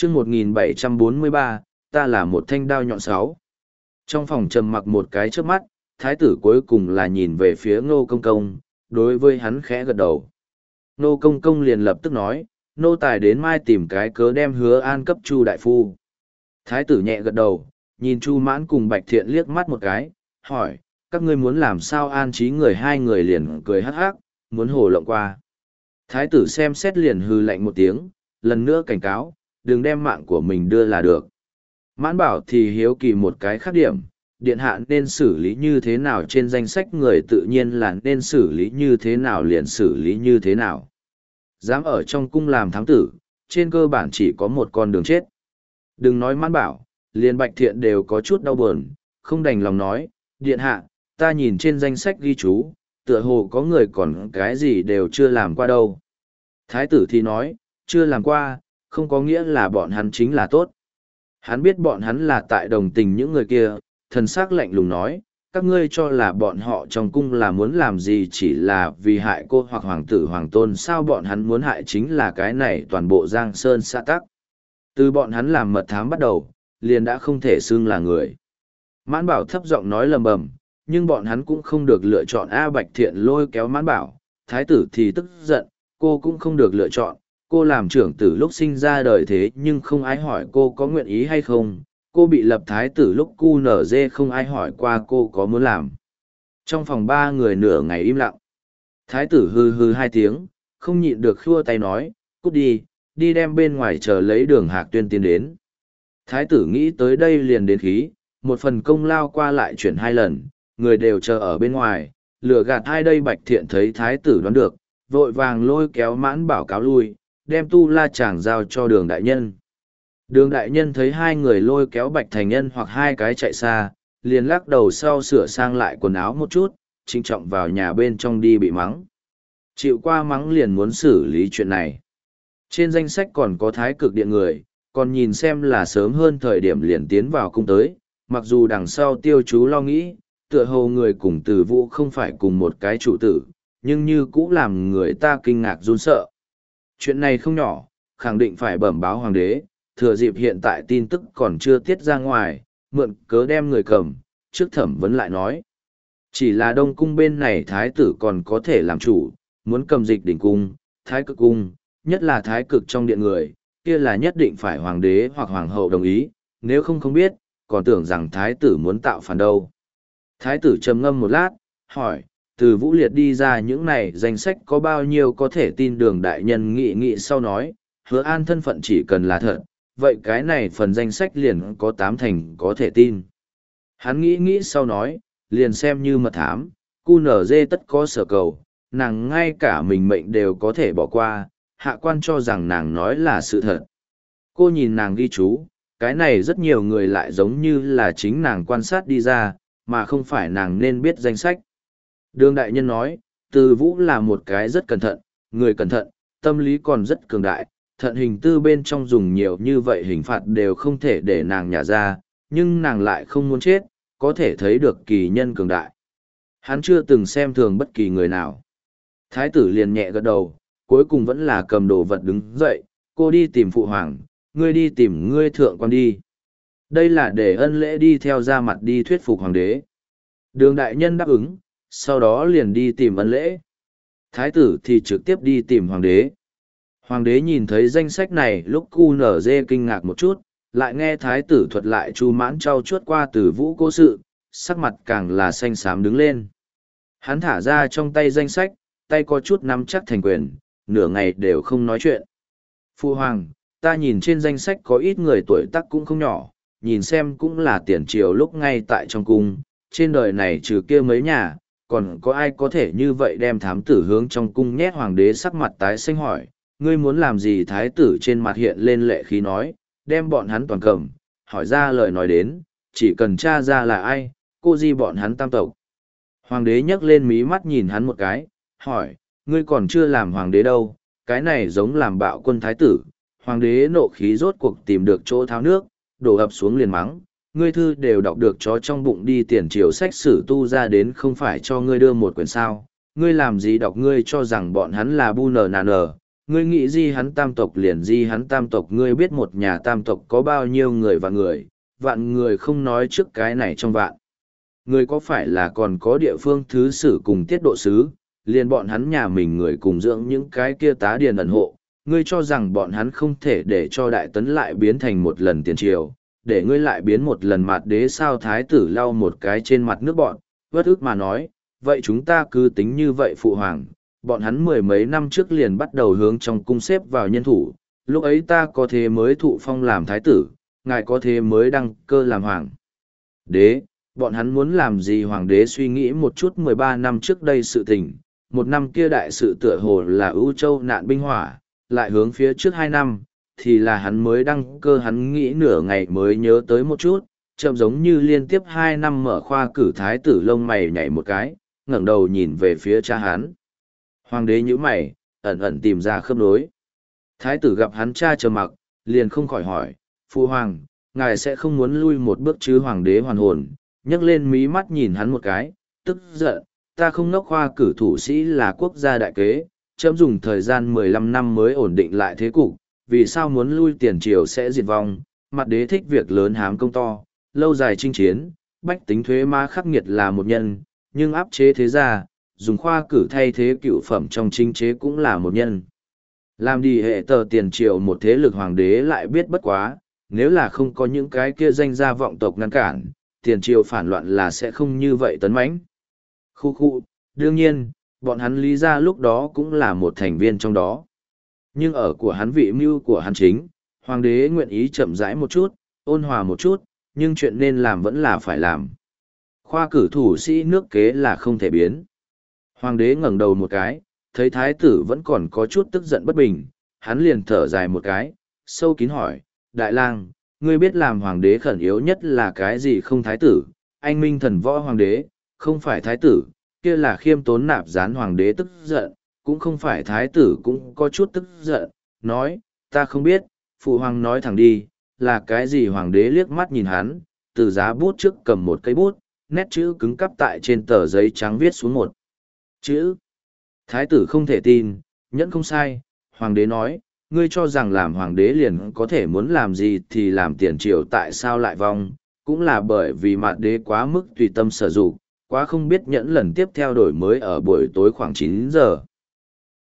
chương 1743, ta là một thanh đao nhọn sáu. Trong phòng trầm mặc một cái trước mắt, thái tử cuối cùng là nhìn về phía Ngô Công Công, đối với hắn khẽ gật đầu. Ngô Công Công liền lập tức nói, nô tài đến mai tìm cái cớ đem Hứa An cấp Chu đại phu. Thái tử nhẹ gật đầu, nhìn Chu Mãn cùng Bạch Thiện liếc mắt một cái, hỏi, các ngươi muốn làm sao an trí người? Hai người liền cười hắc hắc, muốn hồ lộng qua. Thái tử xem xét liền hừ lạnh một tiếng, lần nữa cảnh cáo, đừng đem mạng của mình đưa là được. Mãn Bảo thì hiếu kỳ một cái khác điểm, điện hạ nên xử lý như thế nào trên danh sách người, tự nhiên là nên xử lý như thế nào liền xử lý như thế nào. Dám ở trong cung làm thám tử, trên cơ bản chỉ có một con đường chết. Đừng nói Mãn Bảo, liền Bạch Thiện đều có chút đau buồn, không đành lòng nói, điện hạ, ta nhìn trên danh sách ghi chú, tựa hồ có người còn cái gì đều chưa làm qua đâu. Thái tử thì nói, chưa làm qua, không có nghĩa là bọn hắn chính là tốt. Hắn biết bọn hắn là tại đồng tình những người kia, thần sắc lạnh lùng nói, các ngươi cho là bọn họ trong cung là muốn làm gì, chỉ là vì hại cô hoặc hoàng tử hoàng tôn, sao bọn hắn muốn hại chính là cái này toàn bộ Giang Sơn xã tắc. Từ bọn hắn làm mật thám bắt đầu, liền đã không thể xưng là người. Mãn Bảo thấp giọng nói lầm bầm, nhưng bọn hắn cũng không được lựa chọn. Bạch Thiện lôi kéo Mãn Bảo, thái tử thì tức giận, cô cũng không được lựa chọn. Cô làm trưởng tử lúc sinh ra đời thế nhưng không ai hỏi cô có nguyện ý hay không. Cô bị lập thái tử lúc cu nở dê, không ai hỏi qua cô có muốn làm. Trong phòng ba người nửa ngày im lặng. Thái tử hư hư hai tiếng, không nhịn được khua tay nói, cút đi, đi đem bên ngoài chờ lấy Đường Hạc Tuyên tiến đến. Thái tử nghĩ tới đây liền đến khí, một phần công lao qua lại chuyển hai lần, người đều chờ ở bên ngoài, lừa gạt hai đây. Bạch Thiện thấy thái tử đoán được, vội vàng lôi kéo Mãn Bảo cáo lui, đem tu la chàng giao cho Đường đại nhân. Đường đại nhân thấy hai người lôi kéo Bạch Thành Nhân hoặc hai cái chạy xa, liền lắc đầu sau sửa sang lại quần áo một chút, trinh trọng vào nhà bên trong đi bị mắng. Chịu qua mắng liền muốn xử lý chuyện này. Trên danh sách còn có Thái Cực Điện người, còn nhìn xem là sớm hơn thời điểm liền tiến vào cung tới, mặc dù đằng sau Tiêu Chú lo nghĩ, tựa hồ người cùng Từ Vũ không phải cùng một cái chủ tử, nhưng như cũ làm người ta kinh ngạc run sợ. Chuyện này không nhỏ, khẳng định phải bẩm báo hoàng đế, thừa dịp hiện tại tin tức còn chưa tiết ra ngoài, mượn cớ đem người cầm, trước thẩm vấn lại nói. Chỉ là Đông cung bên này thái tử còn có thể làm chủ, muốn cầm Dịch Đỉnh cung, Thái Cực cung, nhất là Thái Cực trong điện người, kia là nhất định phải hoàng đế hoặc hoàng hậu đồng ý, nếu không không biết, còn tưởng rằng thái tử muốn tạo phản đâu. Thái tử trầm ngâm một lát, hỏi, từ Vũ liệt đi ra những này danh sách có bao nhiêu có thể tin? Đường đại nhân nghị sau nói, Hứa An thân phận chỉ cần là thật, vậy cái này phần danh sách liền có 80% có thể tin. Hắn nghĩ sau nói, liền xem như mật thám, QNZ tất có sở cầu, nàng ngay cả mình mệnh đều có thể bỏ qua, hạ quan cho rằng nàng nói là sự thật. Cô nhìn nàng ghi chú, cái này rất nhiều người lại giống như là chính nàng quan sát đi ra, mà không phải nàng nên biết danh sách. Đường đại nhân nói, Từ Vũ là một cái rất cẩn thận, người cẩn thận, tâm lý còn rất cường đại, thận hình tư bên trong dùng nhiều như vậy hình phạt đều không thể để nàng nhả ra, nhưng nàng lại không muốn chết, có thể thấy được kỳ nhân cường đại. Hắn chưa từng xem thường bất kỳ người nào. Thái tử liền nhẹ gật đầu, cuối cùng vẫn là cầm đồ vật đứng dậy, cô đi tìm phụ hoàng, ngươi đi tìm ngươi thượng quan đi. Đây là để ân lễ đi theo ra mặt đi thuyết phục hoàng đế. Đường đại nhân đáp ứng, sau đó liền đi tìm ân lễ. Thái tử thì trực tiếp đi tìm hoàng đế. Hoàng đế nhìn thấy danh sách này lúc QNZ kinh ngạc một chút, lại nghe thái tử thuật lại Chu Mãn trau chuốt qua Từ Vũ cố sự, sắc mặt càng là xanh xám đứng lên. Hắn thả ra trong tay danh sách, tay có chút nắm chắc thành quyền, nửa ngày đều không nói chuyện. Phu hoàng, ta nhìn trên danh sách có ít người tuổi tác cũng không nhỏ, nhìn xem cũng là tiền triều lúc ngay tại trong cung, trên đời này trừ kia mấy nhà, còn có ai có thể như vậy đem thám tử hướng trong cung nhét? Hoàng đế sắc mặt tái xanh hỏi, ngươi muốn làm gì? Thái tử trên mặt hiện lên lệ khí nói, đem bọn hắn toàn cầm, hỏi ra lời nói đến, chỉ cần tra ra là ai, cô di bọn hắn tam tộc. Hoàng đế nhấc lên mí mắt nhìn hắn một cái, hỏi, ngươi còn chưa làm hoàng đế đâu, cái này giống làm bạo quân thái tử. Hoàng đế nộ khí rốt cuộc tìm được chỗ tháo nước, đổ ập xuống liền mắng, ngươi thư đều đọc được chó trong bụng đi, tiền triều sách sử tu ra đến không phải cho ngươi đưa một quyển sao, ngươi làm gì đọc? Ngươi cho rằng bọn hắn là bu nờ nà nờ, ngươi nghĩ di hắn tam tộc liền di hắn tam tộc, ngươi biết một nhà tam tộc có bao nhiêu người, vạn người không nói trước cái này trong vạn. Người có phải là còn có địa phương thứ sử cùng tiết độ sứ, liền bọn hắn nhà mình người cùng dưỡng những cái kia tá điền ẩn hộ, ngươi cho rằng bọn hắn không thể để cho đại tấn lại biến thành một lần tiền triều, để ngươi lại biến một lần mạt đế sao? Thái tử lau một cái trên mặt nước bọn, bất ức mà nói, vậy chúng ta cứ tính như vậy phụ hoàng, bọn hắn mười mấy năm trước liền bắt đầu hướng trong cung xếp vào nhân thủ, lúc ấy ta có thế mới thụ phong làm thái tử, ngài có thế mới đăng cơ làm hoàng đế, bọn hắn muốn làm gì hoàng đế? Suy nghĩ một chút 13 năm trước đây sự tình, một năm kia đại sự tựa hồ là ưu châu nạn binh hỏa, lại hướng phía trước 2 năm, thì là hắn mới đăng cơ. Hắn nghĩ nửa ngày mới nhớ tới một chút, chậm giống như liên tiếp 2 năm mở khoa cử thái tử, lông mày nhảy một cái, ngẩng đầu nhìn về phía cha hắn. Hoàng đế nhíu mày, ẩn ẩn tìm ra khớp nối. Thái tử gặp hắn cha trầm mặc, liền không khỏi hỏi, Phu hoàng, ngài sẽ không muốn lui một bước chứ? Hoàng đế hoàn hồn, nhấc lên mí mắt nhìn hắn một cái, tức giận, ta không ngốc, khoa cử thủ sĩ là quốc gia đại kế, chấm dùng thời gian 15 năm mới ổn định lại thế cục, vì sao muốn lui? Tiền triều sẽ diệt vong, mặt đế thích việc lớn hám công to, lâu dài chinh chiến, bách tính thuế má khắc nghiệt là một nhân, nhưng áp chế thế gia, dùng khoa cử thay thế cựu phẩm trong chính chế cũng là một nhân. Làm đi hệ tờ tiền triều một thế lực, hoàng đế lại biết bất quá, nếu là không có những cái kia danh gia vọng tộc ngăn cản, tiền triều phản loạn là sẽ không như vậy tấn mãnh. Khu khu, đương nhiên, bọn hắn Lý gia lúc đó cũng là một thành viên trong đó. Nhưng ở của hắn vị mưu của hắn chính, hoàng đế nguyện ý chậm rãi một chút, ôn hòa một chút, nhưng chuyện nên làm vẫn là phải làm. Khoa cử thủ sĩ nước kế là không thể biến. Hoàng đế ngẩng đầu một cái, thấy thái tử vẫn còn có chút tức giận bất bình, hắn liền thở dài một cái, sâu kín hỏi, đại lang, ngươi biết làm hoàng đế khẩn yếu nhất là cái gì không? Thái tử, anh minh thần võ hoàng đế, không phải thái tử, kia là khiêm tốn nạp gián. Hoàng đế tức giận, cũng không phải thái tử cũng có chút tức giận, nói, ta không biết, phụ hoàng nói thẳng đi, là cái gì? Hoàng đế liếc mắt nhìn hắn, từ giá bút trước cầm một cây bút, nét chữ cứng cắp tại trên tờ giấy trắng viết xuống một chữ. Thái tử không thể tin, nhẫn không sai, hoàng đế nói, ngươi cho rằng làm hoàng đế liền có thể muốn làm gì thì làm? Tiền triều tại sao lại vong, cũng là bởi vì mạt đế quá mức tùy tâm sở dụng, quá không biết nhẫn. Lần tiếp theo đổi mới ở buổi tối khoảng 9 giờ.